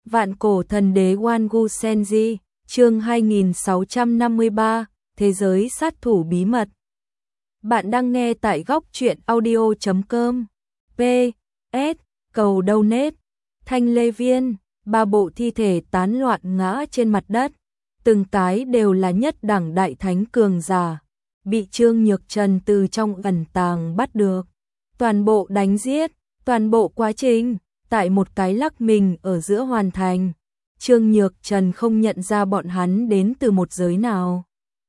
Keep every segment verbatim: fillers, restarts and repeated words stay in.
Vạn cổ thần đế Wangu Senji, chương hai nghìn sáu trăm năm mươi ba, Thế giới sát thủ bí mật. Bạn đang nghe tại góc truyện audio chấm com. P. S. Cầu donate. Thanh Lê Viên, ba bộ thi thể tán loạn ngã trên mặt đất. Từng cái đều là nhất đẳng đại thánh cường giả. Bị Trương Nhược Trần từ trong ẩn tàng bắt được. Toàn bộ đánh giết, toàn bộ quá trình, tại một cái lắc mình ở giữa hoàn thành. Trương Nhược Trần không nhận ra bọn hắn đến từ một giới nào.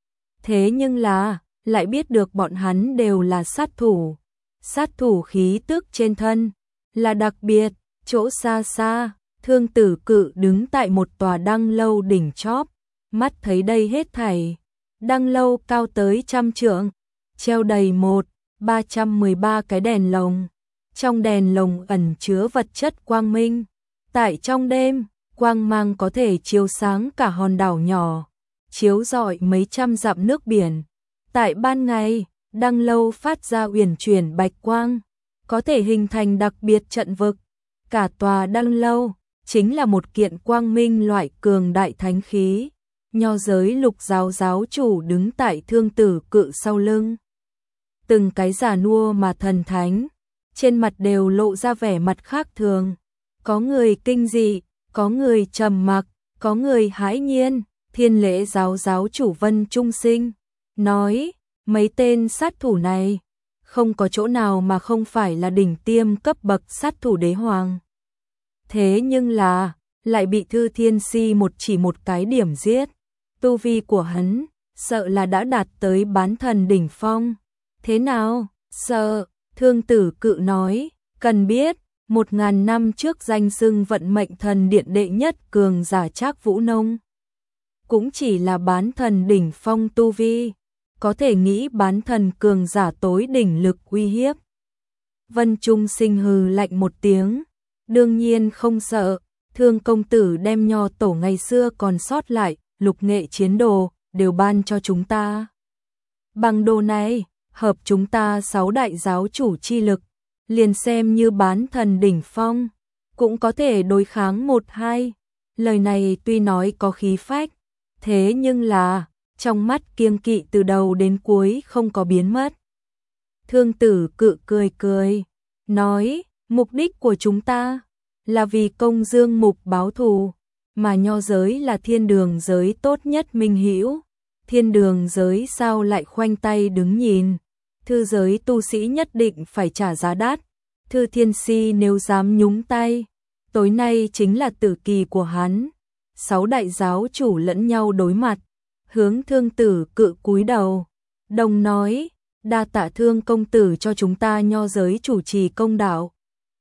Thế nhưng là, lại biết được bọn hắn đều là sát thủ. Sát thủ khí tức trên thân, là đặc biệt, chỗ xa xa, Thương Tử Cự đứng tại một tòa đăng lâu đỉnh chóp, mắt thấy đây hết thảy. Đăng lâu cao tới trăm trượng, treo đầy một, ba trăm mười ba cái đèn lồng. Trong đèn lồng ẩn chứa vật chất quang minh. Tại trong đêm, quang mang có thể chiếu sáng cả hòn đảo nhỏ, chiếu rọi mấy trăm dặm nước biển. Tại ban ngày, đăng lâu phát ra uyển chuyển bạch quang, có thể hình thành đặc biệt trận vực. Cả tòa đăng lâu chính là một kiện quang minh loại cường đại thánh khí. Nho giới Lục giáo giáo chủ đứng tại Thương Tử Cự sau lưng. Từng cái già nua mà thần thánh, trên mặt đều lộ ra vẻ mặt khác thường. Có người kinh dị, có người trầm mặc, có người hãi nhiên. Thiên Lễ giáo giáo chủ Vân Trung Sinh nói, mấy tên sát thủ này không có chỗ nào mà không phải là đỉnh tiêm cấp bậc sát thủ đế hoàng. Thế nhưng là, lại bị Thư Thiên Si một chỉ một cái điểm giết. Tu vi của hắn, sợ là đã đạt tới bán thần đỉnh phong. Thế nào? Sợ, Thương Tử Cự nói, cần biết, một ngàn năm trước danh xưng vận mệnh thần điện đệ nhất cường giả Trác Vũ Nông. Cũng chỉ là bán thần đỉnh phong tu vi, có thể nghĩ bán thần cường giả tối đỉnh lực uy hiếp. Vân Trung Sinh hừ lạnh một tiếng, đương nhiên không sợ, Thương công tử đem nho tổ ngày xưa còn sót lại, lục nghệ chiến đồ, đều ban cho chúng ta. Bằng đồ này, hợp chúng ta sáu đại giáo chủ chi lực, liền xem như bán thần đỉnh phong, cũng có thể đối kháng một hai. Lời này tuy nói có khí phách, thế nhưng là, trong mắt kiêng kỵ từ đầu đến cuối không có biến mất. Thương Tử Cự cười cười, nói, mục đích của chúng ta là vì công dương mục báo thù, mà nho giới là thiên đường giới tốt nhất minh hữu. Thiên đường giới sao lại khoanh tay đứng nhìn, thư giới tu sĩ nhất định phải trả giá đắt. Thư Thiên Si nếu dám nhúng tay, tối nay chính là tử kỳ của hắn. Sáu đại giáo chủ lẫn nhau đối mặt, hướng Thương Tử Cự cúi đầu, đồng nói, đa tạ Thương công tử cho chúng ta nho giới chủ trì công đạo.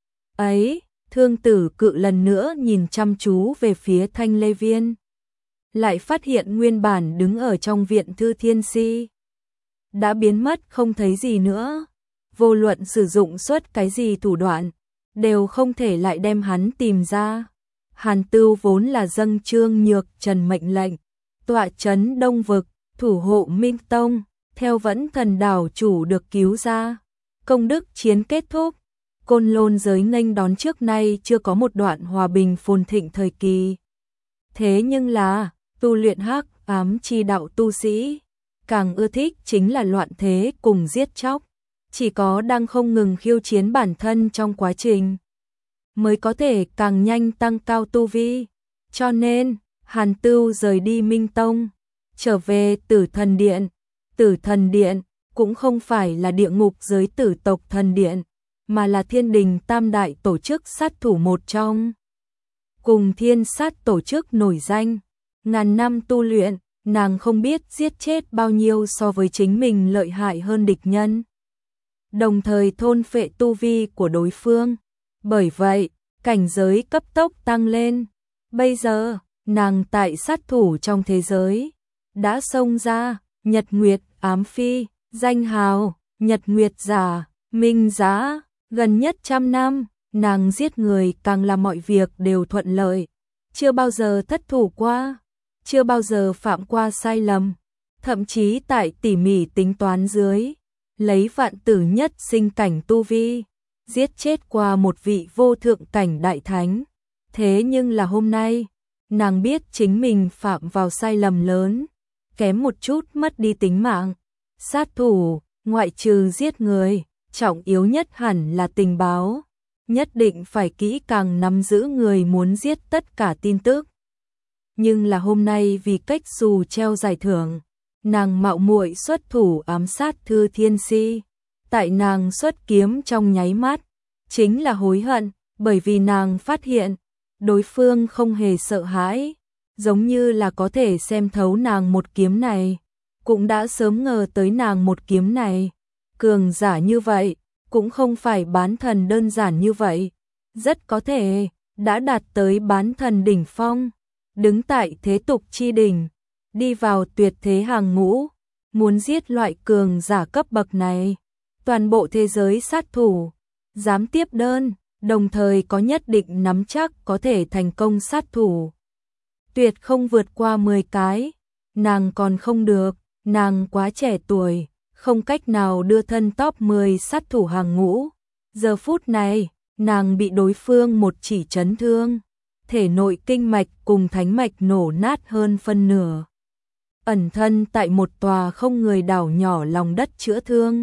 Ấy, Thương Tử Cự lần nữa nhìn chăm chú về phía Thanh Lê Viên, lại phát hiện nguyên bản đứng ở trong viện Thư Thiên Si đã biến mất không thấy gì nữa. Vô luận sử dụng suốt cái gì thủ đoạn, đều không thể lại đem hắn tìm ra. Hàn Tưu vốn là dâng Trương Nhược Trần mệnh lệnh, tọa trấn Đông Vực, thủ hộ Minh Tông, theo Vẫn Thần đảo chủ được cứu ra. Công đức chiến kết thúc, Côn Lôn giới nghênh đón trước nay chưa có một đoạn hòa bình phồn thịnh thời kỳ. Thế nhưng là, tu luyện hắc ám chi đạo tu sĩ, càng ưa thích chính là loạn thế cùng giết chóc. Chỉ có đang không ngừng khiêu chiến bản thân trong quá trình, mới có thể càng nhanh tăng cao tu vi. Cho nên, Hàn Tưu rời đi Minh Tông, trở về Tử Thần Điện. Tử Thần Điện cũng không phải là địa ngục giới tử tộc thần điện, mà là thiên đình tam đại tổ chức sát thủ một trong. Cùng thiên sát tổ chức nổi danh, ngàn năm tu luyện, nàng không biết giết chết bao nhiêu so với chính mình lợi hại hơn địch nhân, đồng thời thôn phệ tu vi của đối phương. Bởi vậy, cảnh giới cấp tốc tăng lên. Bây giờ, nàng tại sát thủ trong thế giới đã xông ra Nhật Nguyệt Ám Phi, danh hào Nhật Nguyệt Giả, Minh Giá. Gần nhất trăm năm, nàng giết người càng là mọi việc đều thuận lợi, chưa bao giờ thất thủ qua, chưa bao giờ phạm qua sai lầm, thậm chí tại tỉ mỉ tính toán dưới, lấy vạn tử nhất sinh cảnh tu vi, giết chết qua một vị vô thượng cảnh đại thánh. Thế nhưng là hôm nay, nàng biết chính mình phạm vào sai lầm lớn, kém một chút mất đi tính mạng. Sát thủ, ngoại trừ giết người, trọng yếu nhất hẳn là tình báo, nhất định phải kỹ càng nắm giữ người muốn giết tất cả tin tức. Nhưng là hôm nay vì cách xù treo giải thưởng, nàng mạo muội xuất thủ ám sát Thư Thiên Si. Tại nàng xuất kiếm trong nháy mắt, chính là hối hận, bởi vì nàng phát hiện, đối phương không hề sợ hãi, giống như là có thể xem thấu nàng một kiếm này, cũng đã sớm ngờ tới nàng một kiếm này. Cường giả như vậy, cũng không phải bán thần đơn giản như vậy, rất có thể đã đạt tới bán thần đỉnh phong, đứng tại thế tục chi đỉnh, đi vào tuyệt thế hàng ngũ, muốn giết loại cường giả cấp bậc này. Toàn bộ thế giới sát thủ, dám tiếp đơn, đồng thời có nhất định nắm chắc có thể thành công sát thủ. Tuyệt không vượt qua mười cái, nàng còn không được, nàng quá trẻ tuổi, không cách nào đưa thân top mười sát thủ hàng ngũ. Giờ phút này, nàng bị đối phương một chỉ chấn thương, thể nội kinh mạch cùng thánh mạch nổ nát hơn phân nửa. Ẩn thân tại một tòa không người đảo nhỏ lòng đất chữa thương.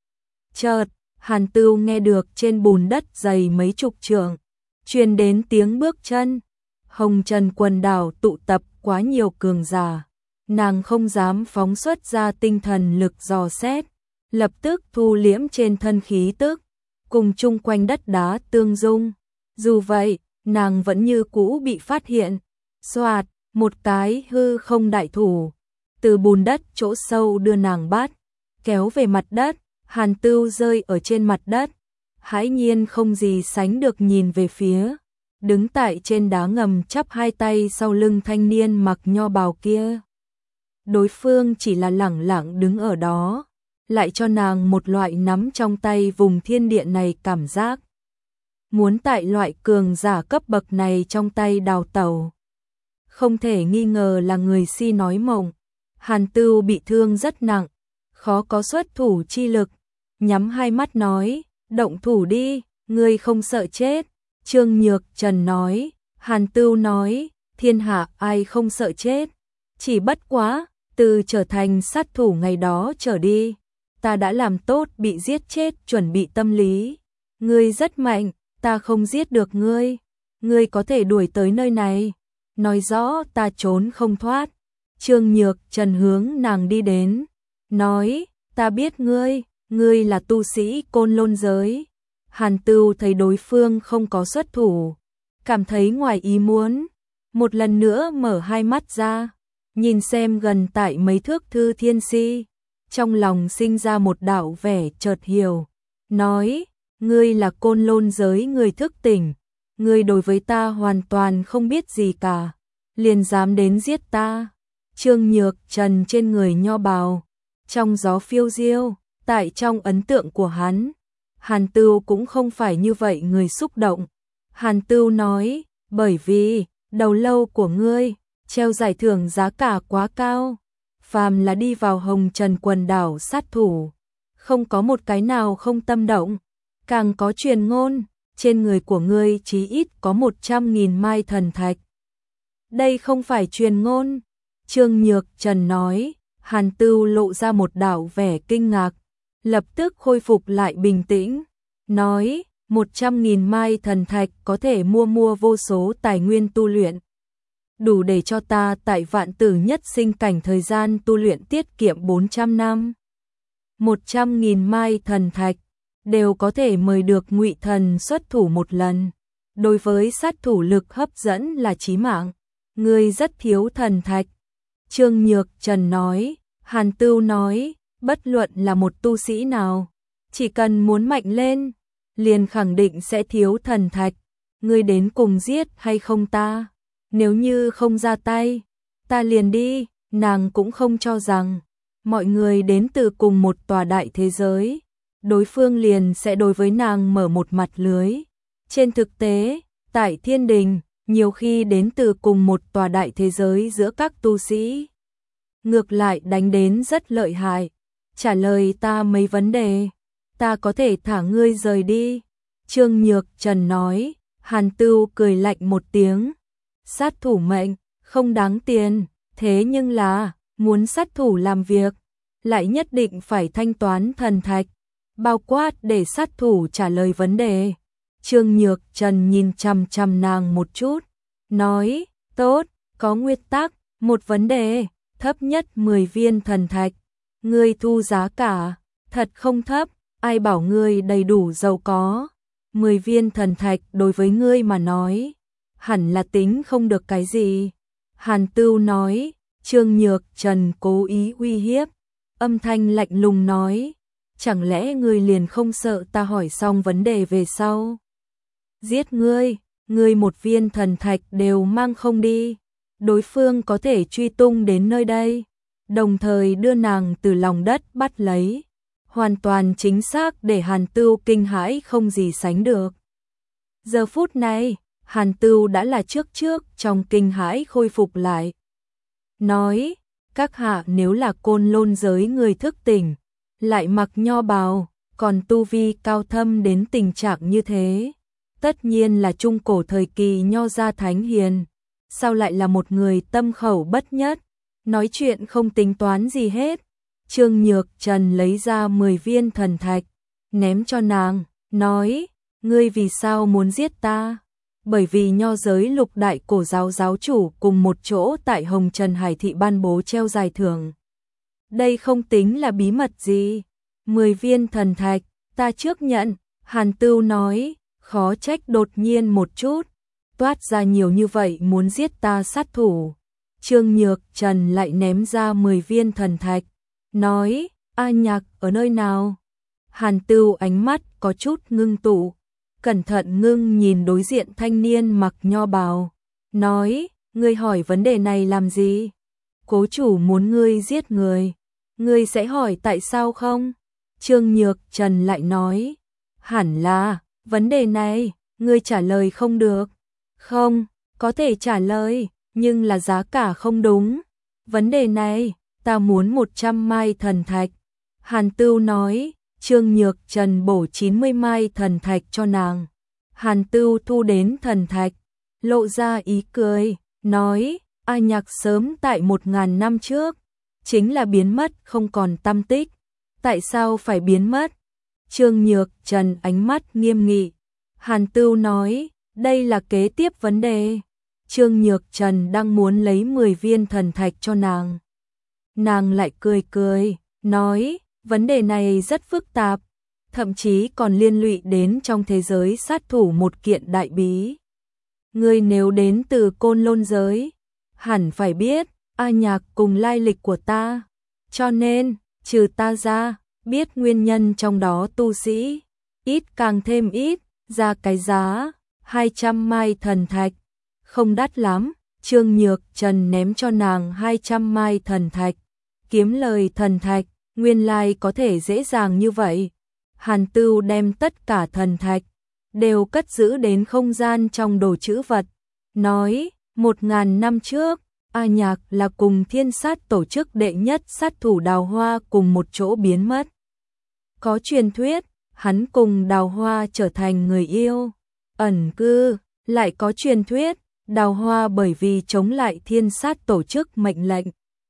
Chợt, Hàn Tưu nghe được trên bùn đất dày mấy chục trượng, truyền đến tiếng bước chân. Hồng Trần quần đảo tụ tập quá nhiều cường giả, nàng không dám phóng xuất ra tinh thần lực dò xét, lập tức thu liễm trên thân khí tức, cùng chung quanh đất đá tương dung. Dù vậy, nàng vẫn như cũ bị phát hiện. Xoạt, một cái hư không đại thủ, từ bùn đất chỗ sâu đưa nàng bắt, kéo về mặt đất. Hàn Tưu rơi ở trên mặt đất, hãi nhiên không gì sánh được nhìn về phía đứng tại trên đá ngầm chắp hai tay sau lưng thanh niên mặc nho bào kia. Đối phương chỉ là lẳng lặng đứng ở đó, lại cho nàng một loại nắm trong tay vùng thiên địa này cảm giác. Muốn tại loại cường giả cấp bậc này trong tay đào tẩu, không thể nghi ngờ là người si nói mộng. Hàn Tưu bị thương rất nặng, khó có xuất thủ chi lực, nhắm hai mắt nói, động thủ đi, ngươi không sợ chết. Trương Nhược Trần nói. Hàn Tưu nói, thiên hạ ai không sợ chết, chỉ bất quá, từ trở thành sát thủ ngày đó trở đi, ta đã làm tốt bị giết chết chuẩn bị tâm lý. Ngươi rất mạnh, ta không giết được ngươi, ngươi có thể đuổi tới nơi này, nói rõ ta trốn không thoát. Trương Nhược Trần hướng nàng đi đến, nói, ta biết ngươi, ngươi là tu sĩ Côn Lôn giới. Hàn Tưu thấy đối phương không có xuất thủ, cảm thấy ngoài ý muốn, một lần nữa mở hai mắt ra, nhìn xem gần tại mấy thước Thư Thiên Si, trong lòng sinh ra một đạo vẻ chợt hiểu, nói, ngươi là Côn Lôn giới người thức tỉnh, ngươi đối với ta hoàn toàn không biết gì cả, liền dám đến giết ta. Trương Nhược Trần trên người nho bào, trong gió phiêu diêu, tại trong ấn tượng của hắn, Hàn Tưu cũng không phải như vậy người xúc động. Hàn Tưu nói, bởi vì, đầu lâu của ngươi, treo giải thưởng giá cả quá cao. Phàm là đi vào Hồng Trần quần đảo sát thủ, không có một cái nào không tâm động. Càng có truyền ngôn, trên người của ngươi chí ít có một trăm nghìn mai thần thạch. Đây không phải truyền ngôn. Trương Nhược Trần nói. Hàn Tưu lộ ra một đạo vẻ kinh ngạc, lập tức khôi phục lại bình tĩnh, nói, một trăm nghìn mai thần thạch có thể mua mua vô số tài nguyên tu luyện, đủ để cho ta tại vạn tử nhất sinh cảnh thời gian tu luyện tiết kiệm bốn trăm năm. một trăm nghìn mai thần thạch, đều có thể mời được Ngụy Thần xuất thủ một lần. Đối với sát thủ lực hấp dẫn là chí mạng, ngươi rất thiếu thần thạch. Trương Nhược Trần nói. Hàn Tưu nói, bất luận là một tu sĩ nào, chỉ cần muốn mạnh lên, liền khẳng định sẽ thiếu thần thạch. Ngươi đến cùng giết hay không ta? Nếu như không ra tay, ta liền đi. Nàng cũng không cho rằng mọi người đến từ cùng một tòa đại thế giới, đối phương liền sẽ đối với nàng mở một mặt lưới. Trên thực tế, tại Thiên Đình, nhiều khi đến từ cùng một tòa đại thế giới giữa các tu sĩ, ngược lại đánh đến rất lợi hại. Trả lời ta mấy vấn đề, ta có thể thả ngươi rời đi. Trương Nhược Trần nói. Hàn Tưu cười lạnh một tiếng, sát thủ mệnh, không đáng tiền, thế nhưng là, muốn sát thủ làm việc, lại nhất định phải thanh toán thần thạch, bao quát để sát thủ trả lời vấn đề. Trương Nhược Trần nhìn chằm chằm nàng một chút, nói, tốt, có nguyên tắc, một vấn đề, thấp nhất mười viên thần thạch, ngươi thu giá cả, thật không thấp, ai bảo ngươi đầy đủ giàu có, mười viên thần thạch đối với ngươi mà nói, hẳn là tính không được cái gì. Hàn Tưu nói, Trương Nhược Trần cố ý uy hiếp, âm thanh lạnh lùng nói, chẳng lẽ ngươi liền không sợ ta hỏi xong vấn đề về sau giết ngươi, ngươi một viên thần thạch đều mang không đi, đối phương có thể truy tung đến nơi đây, đồng thời đưa nàng từ lòng đất bắt lấy, hoàn toàn chính xác để Hàn Tưu kinh hãi không gì sánh được. Giờ phút này, Hàn Tưu đã là trước trước trong kinh hãi khôi phục lại. Nói, các hạ nếu là Côn Lôn giới người thức tỉnh, lại mặc nho bào, còn tu vi cao thâm đến tình trạng như thế, tất nhiên là trung cổ thời kỳ nho gia thánh hiền, sao lại là một người tâm khẩu bất nhất, nói chuyện không tính toán gì hết. Trương Nhược Trần lấy ra mười viên thần thạch, ném cho nàng, nói, ngươi vì sao muốn giết ta? Bởi vì nho giới lục đại cổ giáo giáo chủ cùng một chỗ tại Hồng Trần Hải thị ban bố treo giải thưởng. Đây không tính là bí mật gì. Mười viên thần thạch, ta trước nhận, Hàn Tưu nói, khó trách đột nhiên một chút, toát ra nhiều như vậy muốn giết ta sát thủ. Trương Nhược Trần lại ném ra mười viên thần thạch, nói, A Nhạc ở nơi nào? Hàn Tưu ánh mắt có chút ngưng tụ, cẩn thận ngưng nhìn đối diện thanh niên mặc nho bào, nói, ngươi hỏi vấn đề này làm gì? Cố chủ muốn ngươi giết người, ngươi sẽ hỏi tại sao không? Trương Nhược Trần lại nói, hẳn là, vấn đề này, ngươi trả lời không được. Không, có thể trả lời, nhưng là giá cả không đúng. Vấn đề này, ta muốn một trăm mai thần thạch. Hàn Tưu nói, Trương Nhược Trần bổ chín mươi mai thần thạch cho nàng. Hàn Tưu thu đến thần thạch, lộ ra ý cười, nói, A Nhạc sớm tại một ngàn năm trước, chính là biến mất không còn tăm tích. Tại sao phải biến mất? Trương Nhược Trần ánh mắt nghiêm nghị. Hàn Tưu nói, đây là kế tiếp vấn đề. Trương Nhược Trần đang muốn lấy mười viên thần thạch cho nàng. Nàng lại cười cười, nói, vấn đề này rất phức tạp, thậm chí còn liên lụy đến trong thế giới sát thủ một kiện đại bí. Ngươi nếu đến từ Côn Lôn giới, hẳn phải biết, A Nhạc cùng lai lịch của ta. Cho nên, trừ ta ra, biết nguyên nhân trong đó tu sĩ, ít càng thêm ít, ra cái giá, hai trăm mai thần thạch. Không đắt lắm, Trương Nhược Trần ném cho nàng hai trăm mai thần thạch. Kiếm lời thần thạch, nguyên lai có thể dễ dàng như vậy. Hàn Tưu đem tất cả thần thạch, đều cất giữ đến không gian trong đồ trữ vật. Nói, một ngàn năm trước, A Nhạc là cùng thiên sát tổ chức đệ nhất sát thủ Đào Hoa cùng một chỗ biến mất. Có truyền thuyết, hắn cùng Đào Hoa trở thành người yêu, ẩn cư, lại có truyền thuyết, Đào Hoa bởi vì chống lại thiên sát tổ chức mệnh lệnh,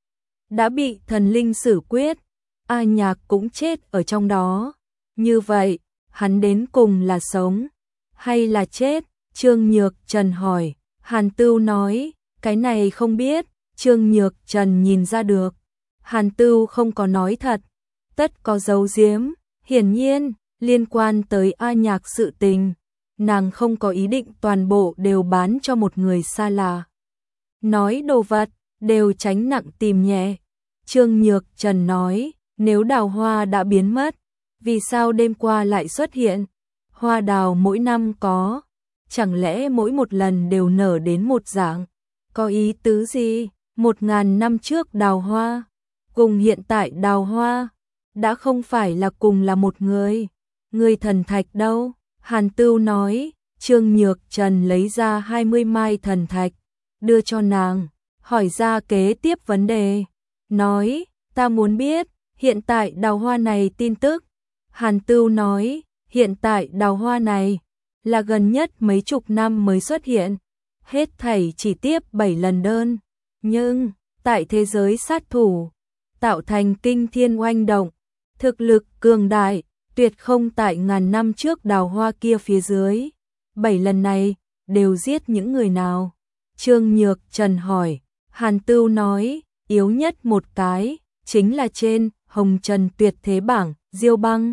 đã bị thần linh xử quyết, A Nhạc cũng chết ở trong đó. Như vậy, hắn đến cùng là sống, hay là chết? Trương Nhược Trần hỏi, Hàn Tưu nói, cái này không biết, Trương Nhược Trần nhìn ra được. Hàn Tưu không có nói thật, tất có giấu giếm, hiển nhiên, liên quan tới A Nhạc sự tình, nàng không có ý định toàn bộ đều bán cho một người xa lạ. Nói đồ vật, đều tránh nặng tìm nhẹ. Trương Nhược Trần nói, nếu Đào Hoa đã biến mất, vì sao đêm qua lại xuất hiện? Hoa đào mỗi năm có, chẳng lẽ mỗi một lần đều nở đến một dạng? Có ý tứ gì? Một ngàn năm trước Đào Hoa, cùng hiện tại Đào Hoa, đã không phải là cùng là một người. Người thần thạch đâu? Hàn Tưu nói, Trương Nhược Trần lấy ra hai mươi mai thần thạch, đưa cho nàng, hỏi ra kế tiếp vấn đề. Nói, ta muốn biết, hiện tại Đào Hoa này tin tức. Hàn Tưu nói, hiện tại Đào Hoa này là gần nhất mấy chục năm mới xuất hiện, hết thảy chỉ tiếp bảy lần đơn, nhưng tại thế giới sát thủ, tạo thành kinh thiên oanh động, thực lực cường đại, tuyệt không tại ngàn năm trước đào hoa kia phía dưới. Bảy lần này, đều giết những người nào? Trương Nhược Trần hỏi. Hàn Tưu nói, yếu nhất một cái, chính là trên Hồng Trần tuyệt thế bảng, Diêu Băng.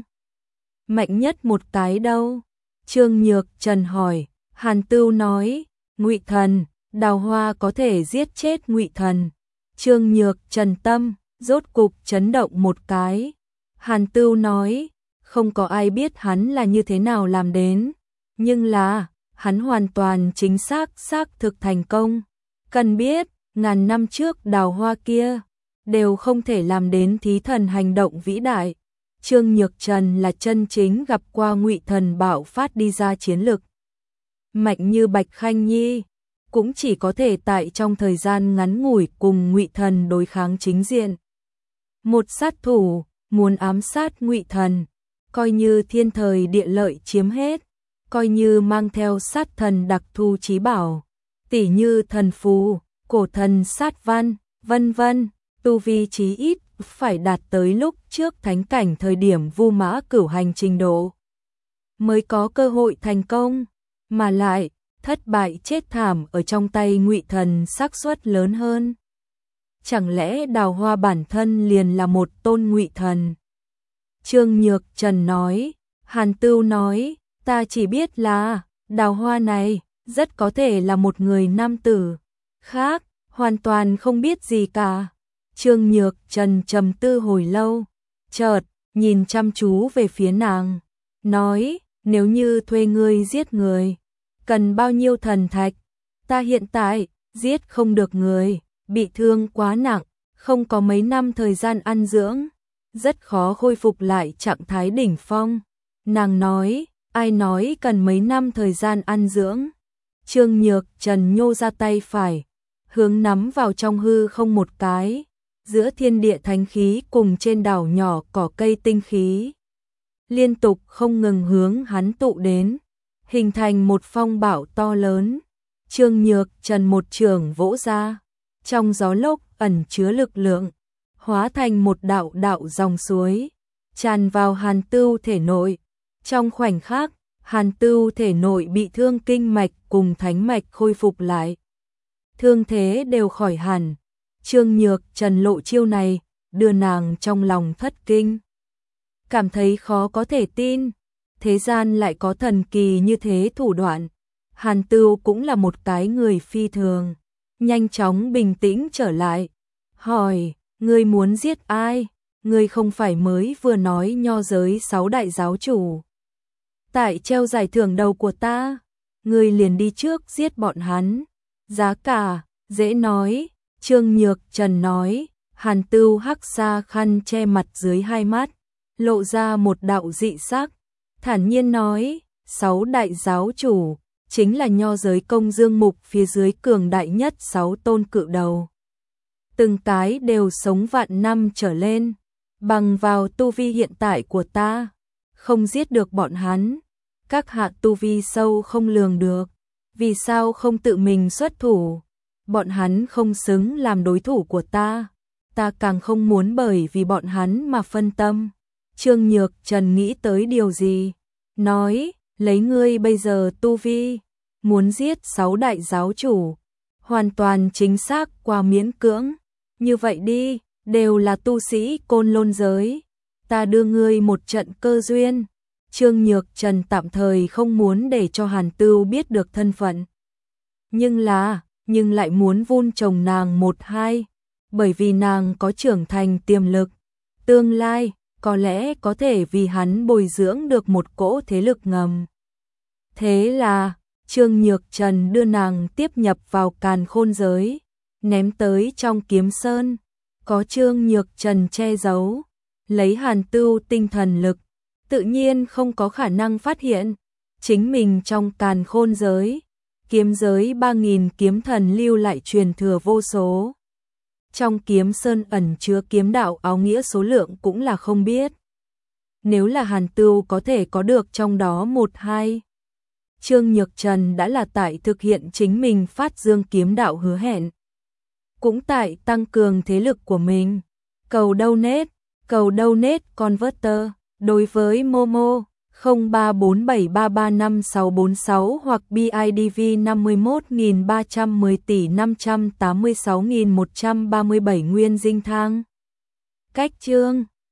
Mạnh nhất một cái đâu? Trương Nhược Trần hỏi. Hàn Tưu nói, Ngụy Thần, đào hoa có thể giết chết Ngụy Thần. Trương Nhược Trần tâm, rốt cục chấn động một cái. Hàn Tưu nói, không có ai biết hắn là như thế nào làm đến, nhưng là, hắn hoàn toàn chính xác xác thực thành công. Cần biết, ngàn năm trước đào hoa kia, đều không thể làm đến thí thần hành động vĩ đại. Trương Nhược Trần là chân chính gặp qua Ngụy Thần bạo phát đi ra chiến lực. Mạnh như Bạch Khanh Nhi, cũng chỉ có thể tại trong thời gian ngắn ngủi cùng Ngụy Thần đối kháng chính diện. Một sát thủ, muốn ám sát Ngụy Thần, coi như thiên thời địa lợi chiếm hết, coi như mang theo sát thần đặc thu chí bảo, tỉ như thần phù, cổ thần sát văn, vân vân, tu vi chí ít phải đạt tới lúc trước thánh cảnh thời điểm Vu Mã Cửu hành trình độ, mới có cơ hội thành công, mà lại thất bại chết thảm ở trong tay Ngụy Thần xác suất lớn hơn. Chẳng lẽ đào hoa bản thân liền là một tôn Ngụy Thần? Trương Nhược Trần nói. Hàn Tưu nói, ta chỉ biết là đào hoa này rất có thể là một người nam tử khác, hoàn toàn không biết gì cả. Trương Nhược Trần trầm tư hồi lâu, chợt nhìn chăm chú về phía nàng, nói, nếu như thuê ngươi giết người, cần bao nhiêu thần thạch? Ta hiện tại giết không được người, bị thương quá nặng, không có mấy năm thời gian ăn dưỡng, rất khó khôi phục lại trạng thái đỉnh phong. Nàng nói, ai nói cần mấy năm thời gian ăn dưỡng? Trương Nhược Trần nhô ra tay phải, hướng nắm vào trong hư không một cái, giữa thiên địa thánh khí cùng trên đảo nhỏ cỏ cây tinh khí, liên tục không ngừng hướng hắn tụ đến, hình thành một phong bạo to lớn. Trương Nhược Trần một trường vỗ ra, trong gió lốc ẩn chứa lực lượng, hóa thành một đạo đạo dòng suối, tràn vào Hàn Tưu thể nội. Trong khoảnh khắc, Hàn Tưu thể nội bị thương kinh mạch cùng thánh mạch khôi phục lại. Thương thế đều khỏi hẳn. Trương Nhược Trần lộ chiêu này, đưa nàng trong lòng thất kinh. Cảm thấy khó có thể tin, thế gian lại có thần kỳ như thế thủ đoạn. Hàn Tưu cũng là một cái người phi thường, nhanh chóng bình tĩnh trở lại. Hỏi, ngươi muốn giết ai? Ngươi không phải mới vừa nói nho giới sáu đại giáo chủ tại treo giải thưởng đầu của ta, ngươi liền đi trước giết bọn hắn. Giá cả, dễ nói. Trương Nhược Trần nói. Hàn Tưu hắc xa khăn che mặt dưới hai mắt, lộ ra một đạo dị sắc, thản nhiên nói, sáu đại giáo chủ, chính là nho giới công dương mục phía dưới cường đại nhất sáu tôn cự đầu. Từng cái đều sống vạn năm trở lên, bằng vào tu vi hiện tại của ta, không giết được bọn hắn. Các hạ tu vi sâu không lường được, vì sao không tự mình xuất thủ? Bọn hắn không xứng làm đối thủ của ta, ta càng không muốn bởi vì bọn hắn mà phân tâm. Trương Nhược Trần nghĩ tới điều gì? Nói, lấy ngươi bây giờ tu vi, muốn giết sáu đại giáo chủ, hoàn toàn chính xác qua miễn cưỡng. Như vậy đi, đều là tu sĩ Côn Lôn giới, ta đưa ngươi một trận cơ duyên. Trương Nhược Trần tạm thời không muốn để cho Hàn Tưu biết được thân phận. Nhưng là, nhưng lại muốn vun trồng nàng một hai, bởi vì nàng có trưởng thành tiềm lực. Tương lai, có lẽ có thể vì hắn bồi dưỡng được một cỗ thế lực ngầm. Thế là, Trương Nhược Trần đưa nàng tiếp nhập vào Càn Khôn giới, ném tới trong Kiếm Sơn. Có Trương Nhược Trần che giấu, lấy Hàn Tưu tinh thần lực, tự nhiên không có khả năng phát hiện. Chính mình trong Càn Khôn giới, kiếm giới ba nghìn kiếm thần lưu lại truyền thừa vô số. Trong Kiếm Sơn ẩn chứa kiếm đạo áo nghĩa số lượng cũng là không biết. Nếu là Hàn Tưu có thể có được trong đó một hai, Trương Nhược Trần đã là tại thực hiện chính mình phát dương kiếm đạo hứa hẹn. Cũng tại tăng cường thế lực của mình. Cầu donate, cầu donate converter, đối với Momo không ba bốn bảy ba ba năm sáu bốn sáu hoặc bê i đê vê năm mươi mốt nghìn ba trăm mười tỷ năm trăm tám mươi sáu nghìn một trăm ba mươi bảy nguyên dinh thang. Cách chương